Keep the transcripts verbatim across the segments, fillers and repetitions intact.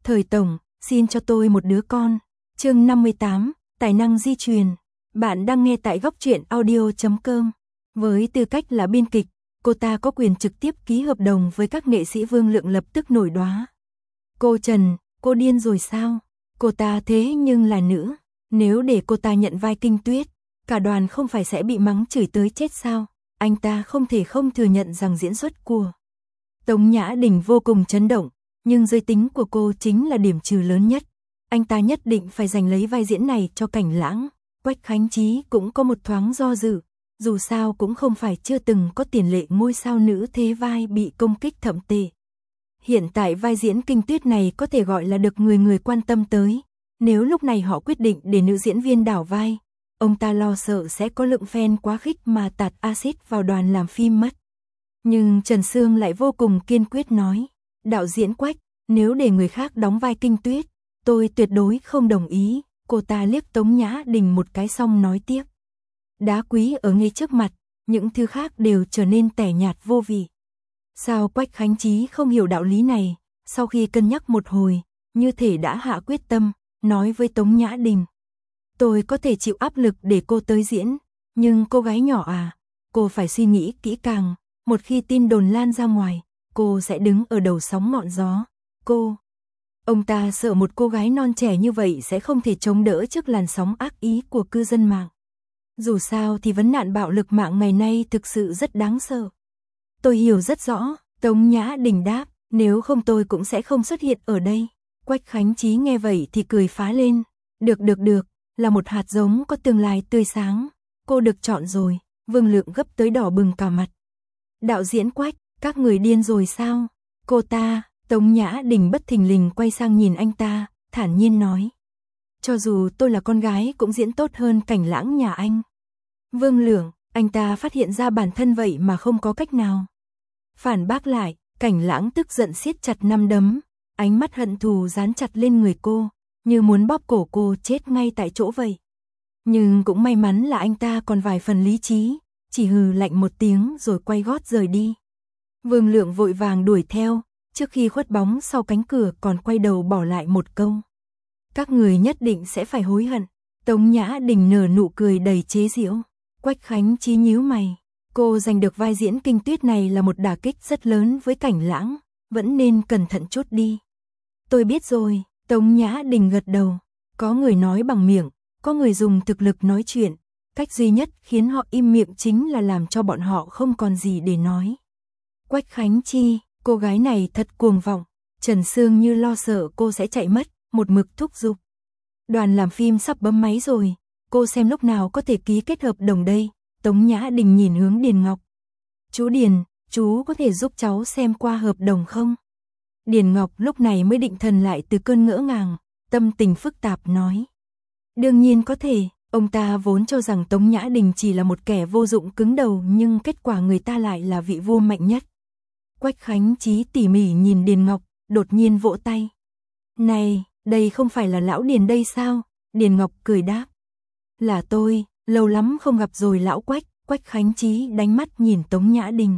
Thời tổng, xin cho tôi một đứa con. Chương năm mươi tám, tài năng di truyền. Bạn đang nghe tại góc truyện audio chấm com. Với tư cách là biên kịch, cô ta có quyền trực tiếp ký hợp đồng với các nghệ sĩ, Vương Lượng lập tức nổi đoá. Cô Trần, cô điên rồi sao? Cô ta thế nhưng là nữ, nếu để cô ta nhận vai Kinh Tuyết, cả đoàn không phải sẽ bị mắng chửi tới chết sao? Anh ta không thể không thừa nhận rằng diễn xuất của Tống Nhã Đình vô cùng chấn động, nhưng giới tính của cô chính là điểm trừ lớn nhất. Anh ta nhất định phải giành lấy vai diễn này cho Cảnh Lãng. Quách Khánh Chí cũng có một thoáng do dự, dù sao cũng không phải chưa từng có tiền lệ ngôi sao nữ thế vai bị công kích thậm tệ. Hiện tại vai diễn Kinh Tuyết này có thể gọi là được người người quan tâm tới. Nếu lúc này họ quyết định để nữ diễn viên đảo vai, ông ta lo sợ sẽ có lượng fan quá khích mà tạt axit vào đoàn làm phim mất. Nhưng Trần Sương lại vô cùng kiên quyết nói, đạo diễn Quách, nếu để người khác đóng vai Kinh Tuyết, tôi tuyệt đối không đồng ý. Cô ta liếc Tống Nhã Đình một cái xong nói tiếp. Đá quý ở ngay trước mặt, những thứ khác đều trở nên tẻ nhạt vô vị. Sao Quách Khánh Chí không hiểu đạo lý này? Sau khi cân nhắc một hồi, như thể đã hạ quyết tâm, nói với Tống Nhã Đình. Tôi có thể chịu áp lực để cô tới diễn, nhưng cô gái nhỏ à, cô phải suy nghĩ kỹ càng, một khi tin đồn lan ra ngoài, cô sẽ đứng ở đầu sóng ngọn gió. Cô... Ông ta sợ một cô gái non trẻ như vậy sẽ không thể chống đỡ trước làn sóng ác ý của cư dân mạng. Dù sao thì vấn nạn bạo lực mạng ngày nay thực sự rất đáng sợ. Tôi hiểu rất rõ, Tống Nhã Đình đáp, nếu không tôi cũng sẽ không xuất hiện ở đây. Quách Khánh Chí nghe vậy thì cười phá lên. Được được được, là một hạt giống có tương lai tươi sáng. Cô được chọn rồi. Vương Lượng gấp tới đỏ bừng cả mặt. Đạo diễn Quách, các người điên rồi sao? Cô ta... Tống Nhã Đình bất thình lình quay sang nhìn anh ta, thản nhiên nói. Cho dù tôi là con gái cũng diễn tốt hơn Cảnh Lãng nhà anh. Vương Lượng, anh ta phát hiện ra bản thân vậy mà không có cách nào. Phản bác lại, Cảnh Lãng tức giận siết chặt nắm đấm, ánh mắt hận thù dán chặt lên người cô, như muốn bóp cổ cô chết ngay tại chỗ vậy. Nhưng cũng may mắn là anh ta còn vài phần lý trí, chỉ hừ lạnh một tiếng rồi quay gót rời đi. Vương Lượng vội vàng đuổi theo. Trước khi khuất bóng sau cánh cửa còn quay đầu bỏ lại một câu. Các người nhất định sẽ phải hối hận. Tống Nhã Đình nở nụ cười đầy chế giễu. Quách Khánh Chí nhíu mày. Cô giành được vai diễn Kinh Tuyết này là một đả kích rất lớn với Cảnh Lãng. Vẫn nên cẩn thận chút đi. Tôi biết rồi. Tống Nhã Đình gật đầu. Có người nói bằng miệng, có người dùng thực lực nói chuyện. Cách duy nhất khiến họ im miệng chính là làm cho bọn họ không còn gì để nói. Quách Khánh Chi, cô gái này thật cuồng vọng. Trần Sương như lo sợ cô sẽ chạy mất, một mực thúc giục. Đoàn làm phim sắp bấm máy rồi, cô xem lúc nào có thể ký kết hợp đồng đây. Tống Nhã Đình nhìn hướng Điền Ngọc. Chú Điền, chú có thể giúp cháu xem qua hợp đồng không? Điền Ngọc lúc này mới định thần lại từ cơn ngỡ ngàng, tâm tình phức tạp nói. Đương nhiên có thể, ông ta vốn cho rằng Tống Nhã Đình chỉ là một kẻ vô dụng cứng đầu, nhưng kết quả người ta lại là vị vua mạnh nhất. Quách Khánh Chí tỉ mỉ nhìn Điền Ngọc, đột nhiên vỗ tay. Này, đây không phải là lão Điền đây sao? Điền Ngọc cười đáp. Là tôi, lâu lắm không gặp rồi lão Quách. Quách Khánh Chí đánh mắt nhìn Tống Nhã Đình.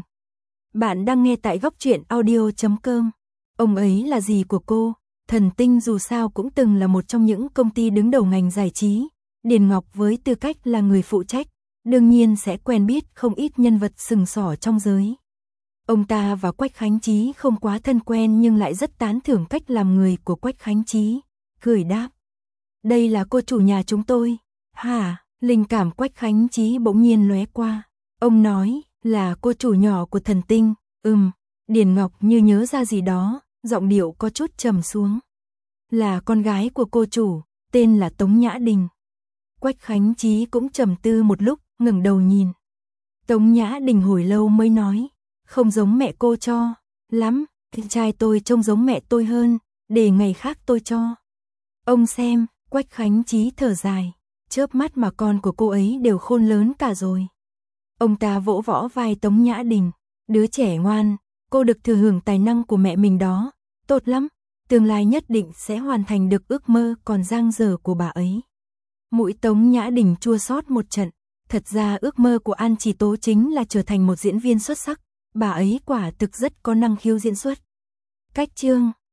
Bạn đang nghe tại góc truyện audio chấm com. Ông ấy là gì của cô? Thần Tinh dù sao cũng từng là một trong những công ty đứng đầu ngành giải trí. Điền Ngọc với tư cách là người phụ trách, đương nhiên sẽ quen biết không ít nhân vật sừng sỏ trong giới. Ông ta và Quách Khánh Chí không quá thân quen nhưng lại rất tán thưởng cách làm người của Quách Khánh Chí. Cười đáp. Đây là cô chủ nhà chúng tôi. Hả? Linh cảm Quách Khánh Chí bỗng nhiên lóe qua. Ông nói là cô chủ nhỏ của Thần Tinh. Ừm. Điền Ngọc như nhớ ra gì đó, giọng điệu có chút trầm xuống. Là con gái của cô chủ, tên là Tống Nhã Đình. Quách Khánh Chí cũng trầm tư một lúc, ngẩng đầu nhìn. Tống Nhã Đình hồi lâu mới nói. Không giống mẹ cô cho, lắm, trai tôi trông giống mẹ tôi hơn, để ngày khác tôi cho. Ông xem, Quách Khánh Chí thở dài, chớp mắt mà con của cô ấy đều khôn lớn cả rồi. Ông ta vỗ võ vai Tống Nhã Đình, đứa trẻ ngoan, cô được thừa hưởng tài năng của mẹ mình đó, tốt lắm, tương lai nhất định sẽ hoàn thành được ước mơ còn dang dở của bà ấy. Mũi Tống Nhã Đình chua xót một trận, thật ra ước mơ của An Chỉ Tố chính là trở thành một diễn viên xuất sắc. Bà ấy quả thực rất có năng khiếu diễn xuất. Cách chương